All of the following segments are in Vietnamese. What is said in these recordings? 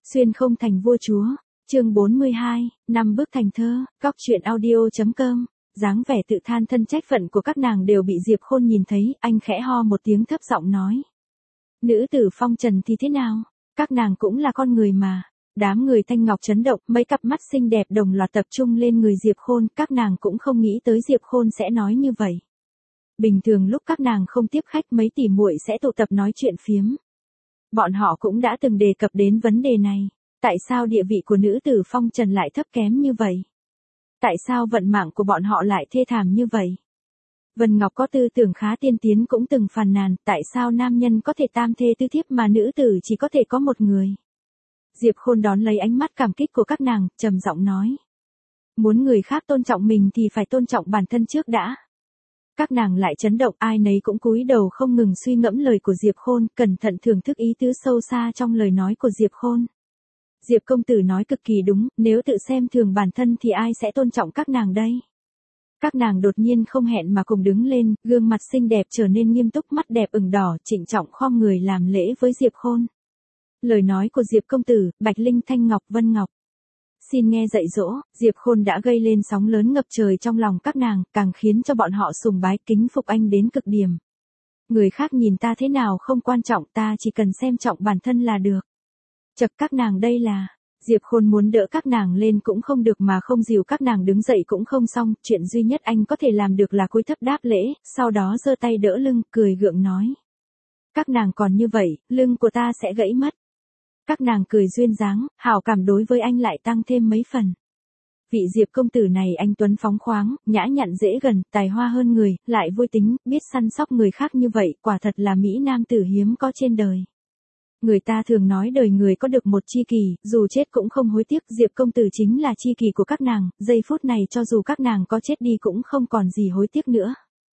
Xuyên không thành vua chúa. Chương 42, 5 bước thành thơ. Góc truyện audio.com. Dáng vẻ tự than thân trách phận của các nàng đều bị Diệp Khôn nhìn thấy, anh khẽ ho một tiếng thấp giọng nói. Nữ tử phong trần thì thế nào? Các nàng cũng là con người mà. Đám người Thanh Ngọc chấn động, mấy cặp mắt xinh đẹp đồng loạt tập trung lên người Diệp Khôn, các nàng cũng không nghĩ tới Diệp Khôn sẽ nói như vậy. Bình thường lúc các nàng không tiếp khách mấy tỷ muội sẽ tụ tập nói chuyện phiếm. Bọn họ cũng đã từng đề cập đến vấn đề này. Tại sao địa vị của nữ tử phong trần lại thấp kém như vậy? Tại sao vận mạng của bọn họ lại thê thảm như vậy? Vân Ngọc có tư tưởng khá tiên tiến cũng từng phàn nàn, tại sao nam nhân có thể tam thê tứ thiếp mà nữ tử chỉ có thể có một người? Diệp Khôn đón lấy ánh mắt cảm kích của các nàng, trầm giọng nói. Muốn người khác tôn trọng mình thì phải tôn trọng bản thân trước đã. Các nàng lại chấn động, ai nấy cũng cúi đầu không ngừng suy ngẫm lời của Diệp Khôn, cẩn thận thưởng thức ý tứ sâu xa trong lời nói của Diệp Khôn. Diệp công tử nói cực kỳ đúng, nếu tự xem thường bản thân thì ai sẽ tôn trọng các nàng đây? Các nàng đột nhiên không hẹn mà cùng đứng lên, gương mặt xinh đẹp trở nên nghiêm túc, mắt đẹp ửng đỏ, trịnh trọng khom người làm lễ với Diệp Khôn. Lời nói của Diệp công tử, Bạch Linh, Thanh Ngọc, Vân Ngọc. Xin nghe dạy dỗ. Diệp Khôn đã gây lên sóng lớn ngập trời trong lòng các nàng, càng khiến cho bọn họ sùng bái kính phục anh đến cực điểm. Người khác nhìn ta thế nào không quan trọng, ta chỉ cần xem trọng bản thân là được. Chật, các nàng đây là. Diệp Khôn muốn đỡ các nàng lên cũng không được mà không dìu các nàng đứng dậy cũng không xong, chuyện duy nhất anh có thể làm được là cúi thấp đáp lễ, sau đó giơ tay đỡ lưng, cười gượng nói. Các nàng còn như vậy, lưng của ta sẽ gãy mất. Các nàng cười duyên dáng, hảo cảm đối với anh lại tăng thêm mấy phần. Vị Diệp công tử này anh tuấn phóng khoáng, nhã nhặn dễ gần, tài hoa hơn người, lại vui tính, biết săn sóc người khác như vậy, quả thật là mỹ nam tử hiếm có trên đời. Người ta thường nói đời người có được một tri kỷ, dù chết cũng không hối tiếc, Diệp công tử chính là tri kỷ của các nàng, giây phút này cho dù các nàng có chết đi cũng không còn gì hối tiếc nữa.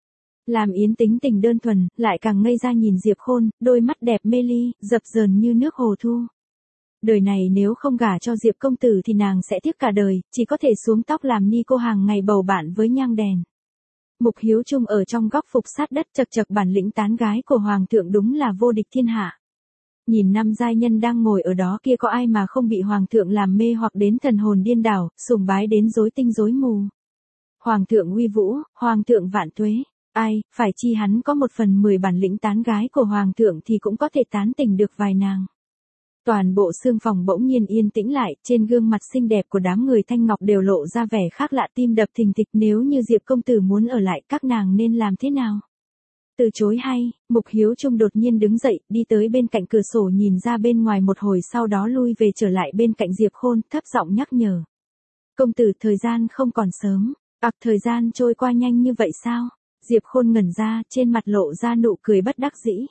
Làm Yến tính tình đơn thuần, lại càng ngây ra nhìn Diệp Khôn, đôi mắt đẹp mê ly, dập dờn như nước hồ thu. Đời này nếu không gả cho Diệp công tử thì nàng sẽ tiếc cả đời, chỉ có thể xuống tóc làm ni cô hàng ngày bầu bạn với nhang đèn. Mục Hiếu Trung ở trong góc phục sát đất chật chật bản lĩnh tán gái của Hoàng thượng đúng là vô địch thiên hạ. Nhìn năm giai nhân đang ngồi ở đó kia có ai mà không bị Hoàng thượng làm mê hoặc đến thần hồn điên đảo, sùng bái đến rối tinh rối mù. Hoàng thượng uy vũ, Hoàng thượng vạn tuế. Ai, phải chi hắn có 1/10 bản lĩnh tán gái của Hoàng thượng thì cũng có thể tán tỉnh được vài nàng. Toàn bộ sương phòng bỗng nhiên yên tĩnh lại, trên gương mặt xinh đẹp của đám người Thanh Ngọc đều lộ ra vẻ khác lạ, tim đập thình thịch. Nếu như Diệp công tử muốn ở lại, các nàng nên làm thế nào? Từ chối hay? Mục Hiếu Trung đột nhiên đứng dậy, đi tới bên cạnh cửa sổ nhìn ra bên ngoài một hồi, sau đó lui về trở lại bên cạnh Diệp Khôn, thấp giọng nhắc nhở. Công tử, thời gian không còn sớm. Thời gian trôi qua nhanh như vậy sao? Diệp Khôn ngẩn ra, trên mặt lộ ra nụ cười bất đắc dĩ.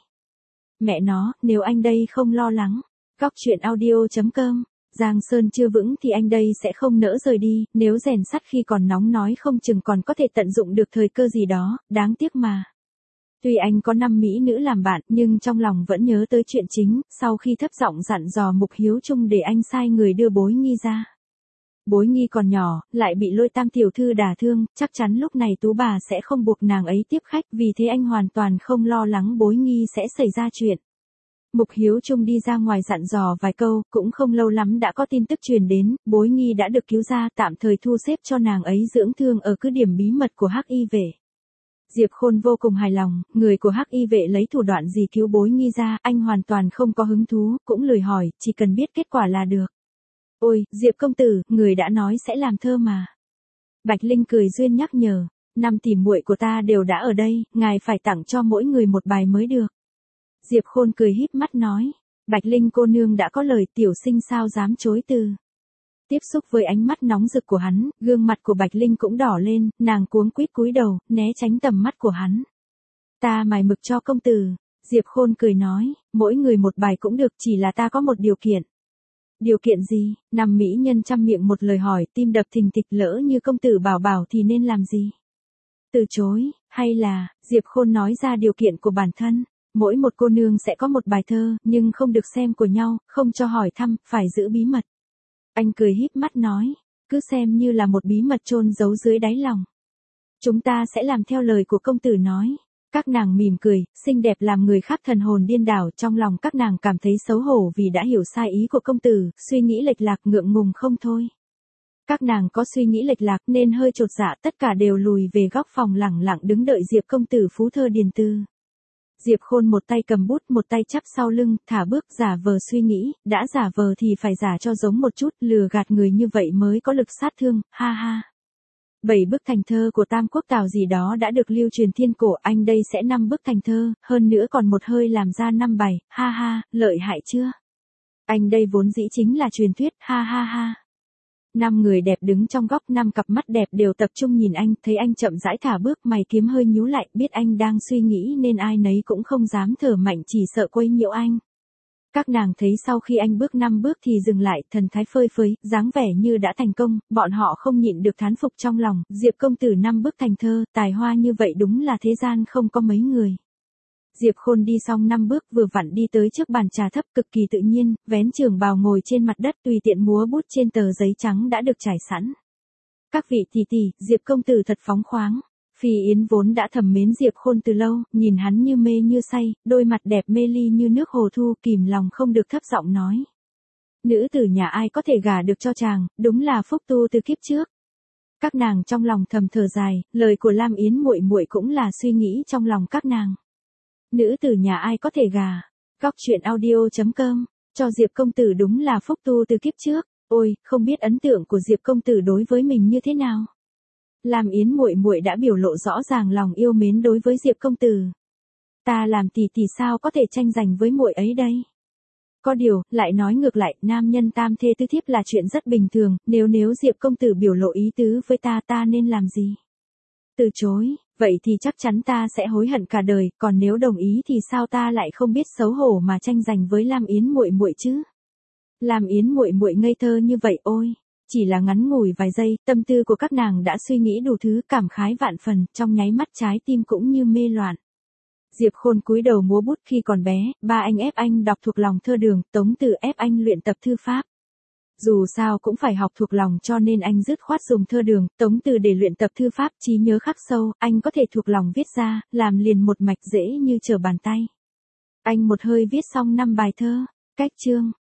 Mẹ nó, nếu anh đây không lo lắng. Góc truyện audio.com. Giang Sơn chưa vững thì anh đây sẽ không nỡ rời đi, nếu rèn sắt khi còn nóng nói không chừng còn có thể tận dụng được thời cơ gì đó, đáng tiếc mà. Tuy anh có 5 mỹ nữ làm bạn, nhưng trong lòng vẫn nhớ tới chuyện chính, sau khi thấp giọng dặn dò Mục Hiếu Trung để anh sai người đưa Bối Nghi ra. Bối Nghi còn nhỏ, lại bị Lôi Tam tiểu thư đả thương, chắc chắn lúc này Tú bà sẽ không buộc nàng ấy tiếp khách, vì thế anh hoàn toàn không lo lắng Bối Nghi sẽ xảy ra chuyện. Mục Hiếu Trung đi ra ngoài dặn dò vài câu, cũng không lâu lắm đã có tin tức truyền đến, Bối Nghi đã được cứu ra, tạm thời thu xếp cho nàng ấy dưỡng thương ở cứ điểm bí mật của Hắc Y vệ. Diệp Khôn vô cùng hài lòng, người của Hắc Y vệ lấy thủ đoạn gì cứu Bối Nghi ra, anh hoàn toàn không có hứng thú, cũng lười hỏi, chỉ cần biết kết quả là được. Ôi, Diệp công tử, người đã nói sẽ làm thơ mà. Bạch Linh cười duyên nhắc nhở, 5 tỷ muội của ta đều đã ở đây, ngài phải tặng cho mỗi người một bài mới được. Diệp Khôn cười híp mắt nói, Bạch Linh cô nương đã có lời, tiểu sinh sao dám chối từ. Tiếp xúc với ánh mắt nóng rực của hắn, gương mặt của Bạch Linh cũng đỏ lên, nàng cuống quýt cúi đầu, né tránh tầm mắt của hắn. Ta mài mực cho công tử. Diệp Khôn cười nói, mỗi người một bài cũng được, chỉ là ta có một điều kiện. Điều kiện gì? Năm mỹ nhân trăm miệng một lời hỏi, tim đập thình thịch, lỡ như công tử bảo thì nên làm gì? Từ chối, hay là, Diệp Khôn nói ra điều kiện của bản thân. Mỗi một cô nương sẽ có một bài thơ, nhưng không được xem của nhau, không cho hỏi thăm, phải giữ bí mật. Anh cười híp mắt nói, cứ xem như là một bí mật chôn giấu dưới đáy lòng. Chúng ta sẽ làm theo lời của công tử nói. Các nàng mỉm cười, xinh đẹp làm người khác thần hồn điên đảo, trong lòng các nàng cảm thấy xấu hổ vì đã hiểu sai ý của công tử, suy nghĩ lệch lạc ngượng ngùng không thôi. Các nàng có suy nghĩ lệch lạc nên hơi chột dạ, tất cả đều lùi về góc phòng lẳng lặng đứng đợi Diệp công tử phú thơ điền tư. Diệp Khôn một tay cầm bút một tay chắp sau lưng, thả bước giả vờ suy nghĩ, đã giả vờ thì phải giả cho giống một chút, lừa gạt người như vậy mới có lực sát thương, ha ha. 7 bức thành thơ của Tam Quốc Tào gì đó đã được lưu truyền thiên cổ, anh đây sẽ 5 bức thành thơ, hơn nữa còn một hơi làm ra 5 bài, ha ha, lợi hại chưa? Anh đây vốn dĩ chính là truyền thuyết, ha ha ha. 5 người đẹp đứng trong góc, 5 cặp mắt đẹp đều tập trung nhìn anh, thấy anh chậm rãi thả bước, mày kiếm hơi nhíu lại, biết anh đang suy nghĩ nên ai nấy cũng không dám thở mạnh, chỉ sợ quấy nhiễu anh. Các nàng thấy sau khi anh bước 5 bước thì dừng lại, thần thái phơi phới, dáng vẻ như đã thành công, bọn họ không nhịn được thán phục trong lòng, Diệp công tử 5 bức thành thơ, tài hoa như vậy đúng là thế gian không có mấy người. Diệp Khôn đi xong 5 bước vừa vặn đi tới trước bàn trà thấp cực kỳ tự nhiên, vén trường bào ngồi trên mặt đất tùy tiện múa bút trên tờ giấy trắng đã được trải sẵn. Các vị tỷ tỷ, Diệp công tử thật phóng khoáng. Phi Yến vốn đã thầm mến Diệp Khôn từ lâu, nhìn hắn như mê như say, đôi mặt đẹp mê ly như nước hồ thu, kìm lòng không được thấp giọng nói. Nữ tử nhà ai có thể gả được cho chàng, đúng là phúc tu từ kiếp trước. Các nàng trong lòng thầm thở dài, lời của Lam Yến muội muội cũng là suy nghĩ trong lòng các nàng. Nữ tử nhà ai có thể gả. Góc truyện audio.com, cho Diệp công tử đúng là phúc tu từ kiếp trước. Ôi, không biết ấn tượng của Diệp công tử đối với mình như thế nào. Lam Yến muội muội đã biểu lộ rõ ràng lòng yêu mến đối với Diệp công tử. Ta làm tỷ tỷ sao có thể tranh giành với muội ấy đây? Có điều, lại nói ngược lại, nam nhân tam thê tứ thiếp là chuyện rất bình thường, nếu Diệp công tử biểu lộ ý tứ với ta nên làm gì? Từ chối, vậy thì chắc chắn ta sẽ hối hận cả đời, còn nếu đồng ý thì sao ta lại không biết xấu hổ mà tranh giành với Lam Yến muội muội chứ? Lam Yến muội muội ngây thơ như vậy ôi. Chỉ là ngắn ngủi vài giây, tâm tư của các nàng đã suy nghĩ đủ thứ, cảm khái vạn phần, trong nháy mắt trái tim cũng như mê loạn. Diệp Khôn cúi đầu múa bút khi còn bé, ba anh ép anh đọc thuộc lòng thơ đường, Tống Từ ép anh luyện tập thư pháp. Dù sao cũng phải học thuộc lòng cho nên anh dứt khoát dùng thơ đường, Tống Từ để luyện tập thư pháp, trí nhớ khắc sâu, anh có thể thuộc lòng viết ra, làm liền một mạch dễ như trở bàn tay. Anh một hơi viết xong 5 bài thơ. Cách chương